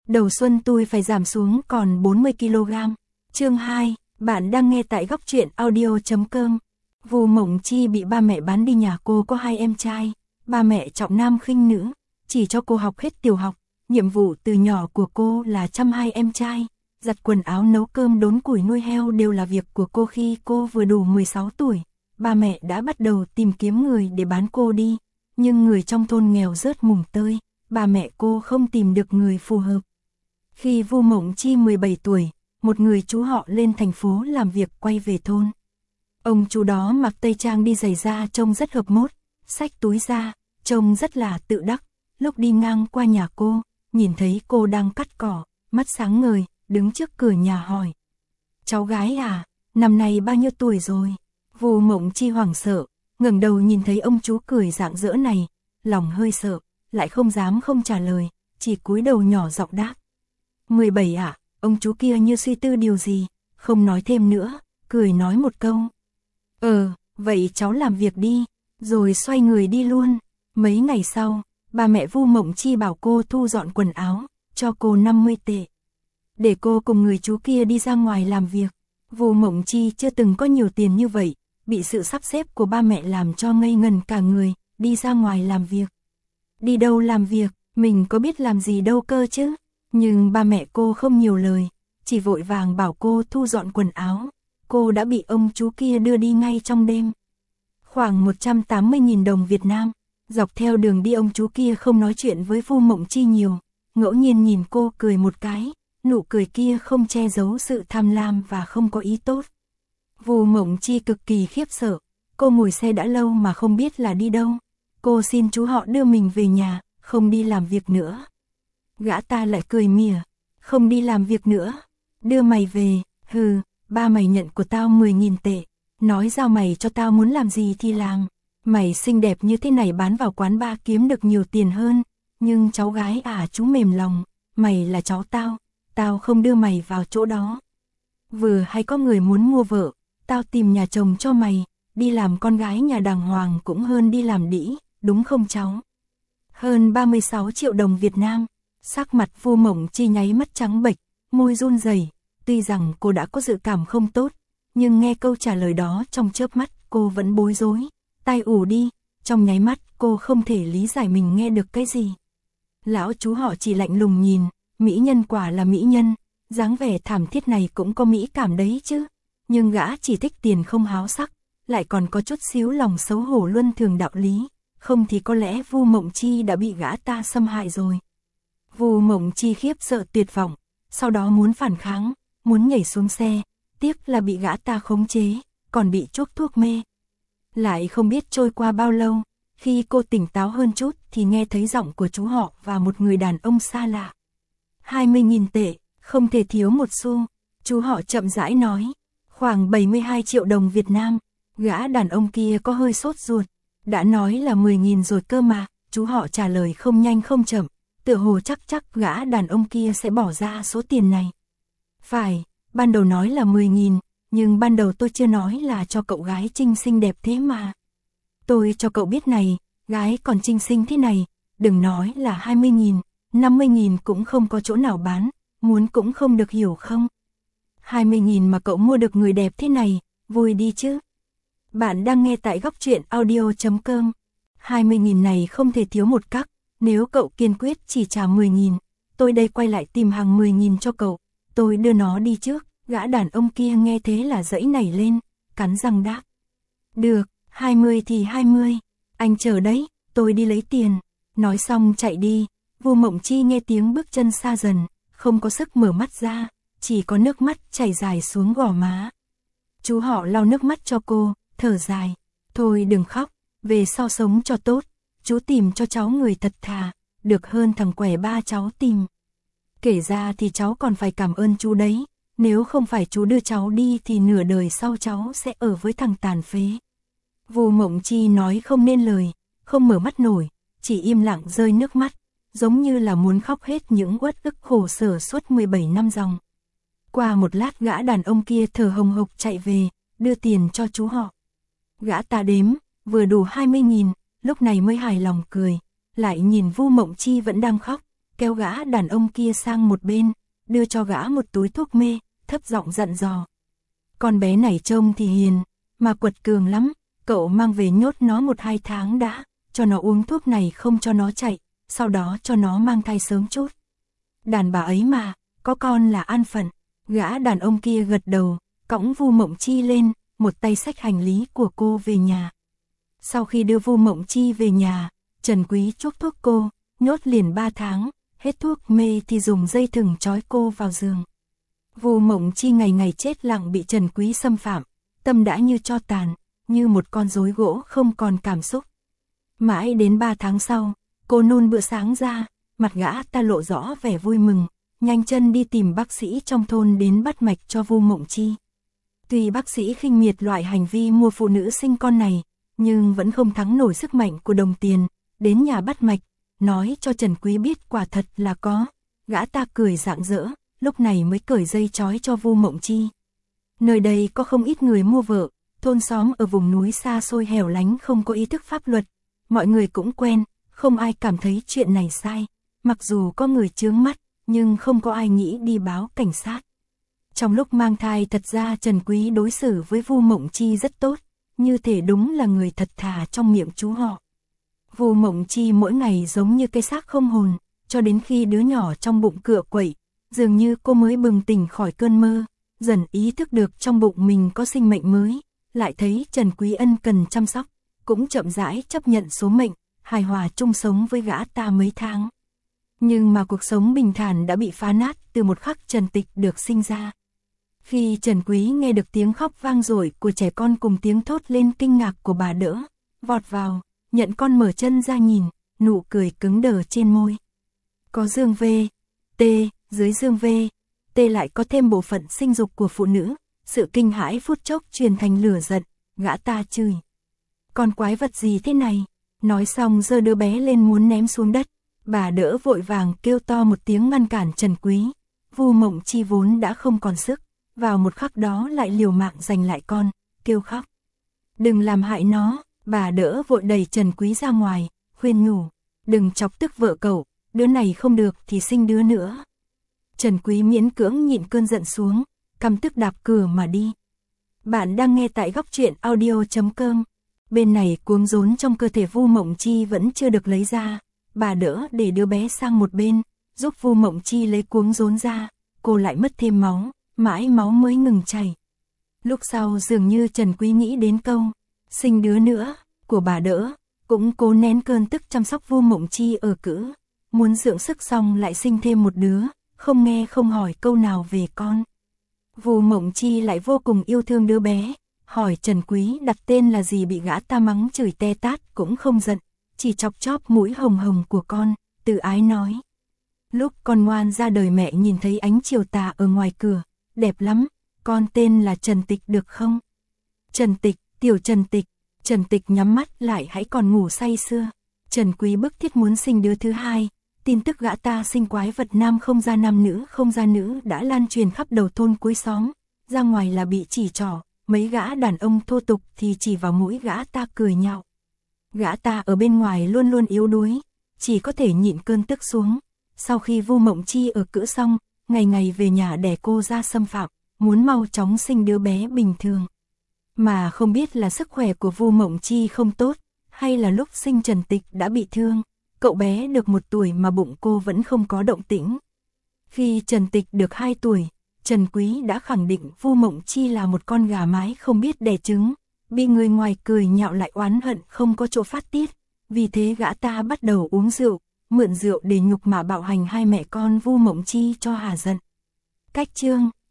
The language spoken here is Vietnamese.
đầu xuân tôi phải giảm xuống còn 40 kg. Chương 2, bạn đang nghe tại góc truyện audio.com. Vu Mộng Chi bị ba mẹ bán đi, nhà cô có 2 em trai, ba mẹ trọng nam khinh nữ, chỉ cho cô học hết tiểu học. Nhiệm vụ từ nhỏ của cô là chăm 2 em trai, giặt quần áo, nấu cơm, đốn củi, nuôi heo đều là việc của cô. Khi cô vừa đủ 16 tuổi, ba mẹ đã bắt đầu tìm kiếm người để bán cô đi, nhưng người trong thôn nghèo rớt mùng tơi, ba mẹ cô không tìm được người phù hợp. Khi Vu Mộng Chi 17 tuổi, một người chú họ lên thành phố làm việc quay về thôn. Ông chú đó mặc tây trang, đi giày da, trông rất hợp mốt, xách túi ra, trông rất là tự đắc. Lúc đi ngang qua nhà cô, nhìn thấy cô đang cắt cỏ, mắt sáng ngời, đứng trước cửa nhà hỏi: "Cháu gái à, năm nay bao nhiêu tuổi rồi?" Vu Mộng Chi hoảng sợ, ngẩng đầu nhìn thấy ông chú cười rạng rỡ này, lòng hơi sợ, lại không dám không trả lời, chỉ cúi đầu nhỏ giọng đáp: "17 ạ." Ông chú kia như suy tư điều gì, không nói thêm nữa, cười nói một câu: "Vậy cháu làm việc đi", rồi xoay người đi luôn. Mấy ngày sau, ba mẹ Vu Mộng Chi bảo cô thu dọn quần áo, cho cô 50 tệ, để cô cùng người chú kia đi ra ngoài làm việc. Vu Mộng Chi chưa từng có nhiều tiền như vậy, bị sự sắp xếp của ba mẹ làm cho ngây ngần cả người. Đi ra ngoài làm việc? Đi đâu làm việc, mình có biết làm gì đâu cơ chứ. Nhưng ba mẹ cô không nhiều lời, chỉ vội vàng bảo cô thu dọn quần áo. Cô đã bị ông chú kia đưa đi ngay trong đêm. Khoảng 180.000 đồng Việt Nam. Dọc theo đường đi, ông chú kia không nói chuyện với Vu Mộng Chi nhiều, ngẫu nhiên nhìn cô cười một cái, nụ cười kia không che giấu sự tham lam và không có ý tốt. Vu Mộng Chi cực kỳ khiếp sợ, cô ngồi xe đã lâu mà không biết là đi đâu. Cô xin chú họ đưa mình về nhà, không đi làm việc nữa. Gã ta lại cười mỉa: "Không đi làm việc nữa, đưa mày về, hừ, ba mày nhận của tao 10.000 tệ, nói giao mày cho tao, muốn làm gì thì làm. Mày xinh đẹp như thế này bán vào quán bar kiếm được nhiều tiền hơn, nhưng cháu gái à, chú mềm lòng, mày là cháu tao, tao không đưa mày vào chỗ đó. Vừa hay có người muốn mua vợ, tao tìm nhà chồng cho mày, đi làm con gái nhà đàng hoàng cũng hơn đi làm đĩ, đúng không cháu?" Hơn 36 triệu đồng Việt Nam. Sắc mặt Vu Mộng Chi nháy mắt trắng bệch, môi run rẩy. Tuy rằng cô đã có dự cảm không tốt, nhưng nghe câu trả lời đó trong chớp mắt cô vẫn bối rối, tai ù đi. Trong nháy mắt cô không thể lý giải mình nghe được cái gì. Lão chú họ chỉ lạnh lùng nhìn, mỹ nhân quả là mỹ nhân, dáng vẻ thảm thiết này cũng có mỹ cảm đấy chứ. Nhưng gã chỉ thích tiền không háo sắc, lại còn có chút xíu lòng xấu hổ luân thường đạo lý, không thì có lẽ Vu Mộng Chi đã bị gã ta xâm hại rồi. Vu Mộng Chi khiếp sợ tuyệt vọng, sau đó muốn phản kháng, muốn nhảy xuống xe, tiếc là bị gã ta khống chế, còn bị chuốc thuốc mê. Lại không biết trôi qua bao lâu, khi cô tỉnh táo hơn chút thì nghe thấy giọng của chú họ và một người đàn ông xa lạ. 20.000 tệ, không thể thiếu một xu, chú họ chậm rãi nói. Khoảng 72 triệu đồng Việt Nam. Gã đàn ông kia có hơi sốt ruột, đã nói là 10.000 rồi cơ mà. Chú họ trả lời không nhanh không chậm, tựa hồ chắc gã đàn ông kia sẽ bỏ ra số tiền này. Phải, ban đầu nói là 10.000, nhưng ban đầu tôi chưa nói là cho cậu gái Trinh xinh đẹp thế mà. Tôi cho cậu biết này, gái còn Trinh xinh thế này, đừng nói là 20.000, 50.000 cũng không có chỗ nào bán, muốn cũng không được, hiểu không? 20.000 mà cậu mua được người đẹp thế này, vui đi chứ. Bạn đang nghe tại góc truyện audio.com. 20.000 này không thể thiếu một cắc, nếu cậu kiên quyết chỉ trả 10.000, tôi đây quay lại tìm hàng 10.000 cho cậu, tôi đưa nó đi trước. Gã đàn ông kia nghe thế là giãy nảy lên, cắn răng đáp: "Được, 20 thì 20, anh chờ đấy, tôi đi lấy tiền." Nói xong chạy đi. Vu Mộng Chi nghe tiếng bước chân xa dần, không có sức mở mắt ra, chỉ có nước mắt chảy dài xuống gò má. Chú họ lau nước mắt cho cô, thở dài: "Thôi đừng khóc, về sau sống cho tốt, chú tìm cho cháu người thật thà, được hơn thằng quẻ ba cháu tìm. Kể ra thì cháu còn phải cảm ơn chú đấy, nếu không phải chú đưa cháu đi thì nửa đời sau cháu sẽ ở với thằng tàn phế." Vu Mộng Chi nói không nên lời, không mở mắt nổi, chỉ im lặng rơi nước mắt, giống như là muốn khóc hết những uất ức khổ sở suốt 17 năm dòng. Qua một lát gã đàn ông kia thở hồng hộc chạy về, đưa tiền cho chú họ. Gã ta đếm, vừa đủ 20.000, lúc này mới hài lòng cười, lại nhìn Vu Mộng Chi vẫn đang khóc, kéo gã đàn ông kia sang một bên, đưa cho gã một túi thuốc mê, thấp giọng dặn dò. Con bé này trông thì hiền, mà quật cường lắm, cậu mang về nhốt nó 1-2 tháng đã, cho nó uống thuốc này không cho nó chạy, sau đó cho nó mang thai sớm chút. Đàn bà ấy mà, có con là an phận. Gã đàn ông kia gật đầu, cõng Vu Mộng Chi lên, một tay xách hành lý của cô về nhà. Sau khi đưa Vu Mộng Chi về nhà, Trần Quý chuốc thuốc cô, nhốt liền 3 tháng, hết thuốc mê thì dùng dây thừng trói cô vào giường. Vu Mộng Chi ngày ngày chết lặng bị Trần Quý xâm phạm, tâm đã như tro tàn, như một con rối gỗ không còn cảm xúc. Mãi đến 3 tháng sau, cô nôn bữa sáng ra, mặt gã ta lộ rõ vẻ vui mừng, nhanh chân đi tìm bác sĩ trong thôn đến bắt mạch cho Vu Mộng Chi. Tuy bác sĩ khinh miệt loại hành vi mua phụ nữ sinh con này, nhưng vẫn không thắng nổi sức mạnh của đồng tiền, đến nhà bắt mạch, nói cho Trần Quý biết quả thật là có. Gã ta cười rạng rỡ, lúc này mới cởi dây trói cho Vu Mộng Chi. Nơi đây có không ít người mua vợ, thôn xóm ở vùng núi xa xôi hẻo lánh không có ý thức pháp luật, mọi người cũng quen, không ai cảm thấy chuyện này sai, mặc dù có người chướng mắt, nhưng không có ai nghĩ đi báo cảnh sát. Trong lúc mang thai thật ra Trần Quý đối xử với Vu Mộng Chi rất tốt, như thể đúng là người thật thà trong miệng chú họ. Vu Mộng Chi mỗi ngày giống như cây xác không hồn, cho đến khi đứa nhỏ trong bụng cựa quậy, dường như cô mới bừng tỉnh khỏi cơn mơ, dần ý thức được trong bụng mình có sinh mệnh mới, lại thấy Trần Quý ân cần chăm sóc, cũng chậm rãi chấp nhận số mệnh, hài hòa chung sống với gã ta mấy tháng. Nhưng mà cuộc sống bình thản đã bị phá nát từ một khắc Trần Tịch được sinh ra. Khi Trần Quý nghe được tiếng khóc vang dội của trẻ con cùng tiếng thốt lên kinh ngạc của bà đỡ, vọt vào, nhận con mở chân ra nhìn, nụ cười cứng đờ trên môi. Có dương V, T, dưới dương V, T lại có thêm bộ phận sinh dục của phụ nữ, sự kinh hãi phút chốc truyền thành lửa giận, gã ta chửi. Con quái vật gì thế này? Nói xong giơ đứa bé lên muốn ném xuống đất, bà đỡ vội vàng kêu to một tiếng ngăn cản Trần Quý. Vu Mộng Chi vốn đã không còn sức, vào một khắc đó lại liều mạng giành lại con, kêu khóc. Đừng làm hại nó, bà đỡ vội đẩy Trần Quý ra ngoài, khuyên nhủ, đừng chọc tức vợ cậu, đứa này không được thì sinh đứa nữa. Trần Quý miễn cưỡng nhịn cơn giận xuống, căm tức đạp cửa mà đi. Bạn đang nghe tại góc truyện audio.com. Bên này cuống rốn trong cơ thể Vu Mộng Chi vẫn chưa được lấy ra, bà đỡ để đứa bé sang một bên, giúp Vu Mộng Chi lấy cuống rốn ra, cô lại mất thêm máu, mãi máu mới ngừng chảy. Lúc sau dường như Trần Quý nghĩ đến câu, sinh đứa nữa, của bà đỡ, cũng cố nén cơn tức chăm sóc Vu Mộng Chi ở cữ, muốn dưỡng sức xong lại sinh thêm một đứa, không nghe không hỏi câu nào về con. Vu Mộng Chi lại vô cùng yêu thương đứa bé, hỏi Trần Quý đặt tên là gì, bị gã ta mắng chửi te tát cũng không giận, chỉ chọc chóp mũi hồng hồng của con, từ ái nói. Lúc con ngoan ra đời mẹ nhìn thấy ánh chiều tà ở ngoài cửa, đẹp lắm, con tên là Trần Tịch được không? Trần Tịch, tiểu Trần Tịch. Trần Tịch nhắm mắt lại hãy còn ngủ say sưa. Trần Quý bức thiết muốn sinh đứa thứ hai, tin tức gã ta sinh quái vật nam không ra nam nữ không ra nữ đã lan truyền khắp đầu thôn cuối xóm, ra ngoài là bị chỉ trỏ, mấy gã đàn ông thô tục thì chỉ vào mũi gã ta cười nhạo. Gã ta ở bên ngoài luôn luôn yếu đuối, chỉ có thể nhịn cơn tức xuống. Sau khi Vu Mộng Chi ở cữ xong, ngày ngày về nhà đẻ cô ra xâm phạm, muốn mau chóng sinh đứa bé bình thường. Mà không biết là sức khỏe của Vu Mộng Chi không tốt, hay là lúc sinh Trần Tịch đã bị thương, cậu bé được 1 tuổi mà bụng cô vẫn không có động tĩnh. Khi Trần Tịch được 2 tuổi, Trần Quý đã khẳng định Vu Mộng Chi là một con gà mái không biết đẻ trứng, bị người ngoài cười nhạo lại oán hận không có chỗ phát tiết, vì thế gã ta bắt đầu uống rượu, mượn rượu để nhục mạ bạo hành hai mẹ con Vu Mộng Chi cho hà giận. Cách chương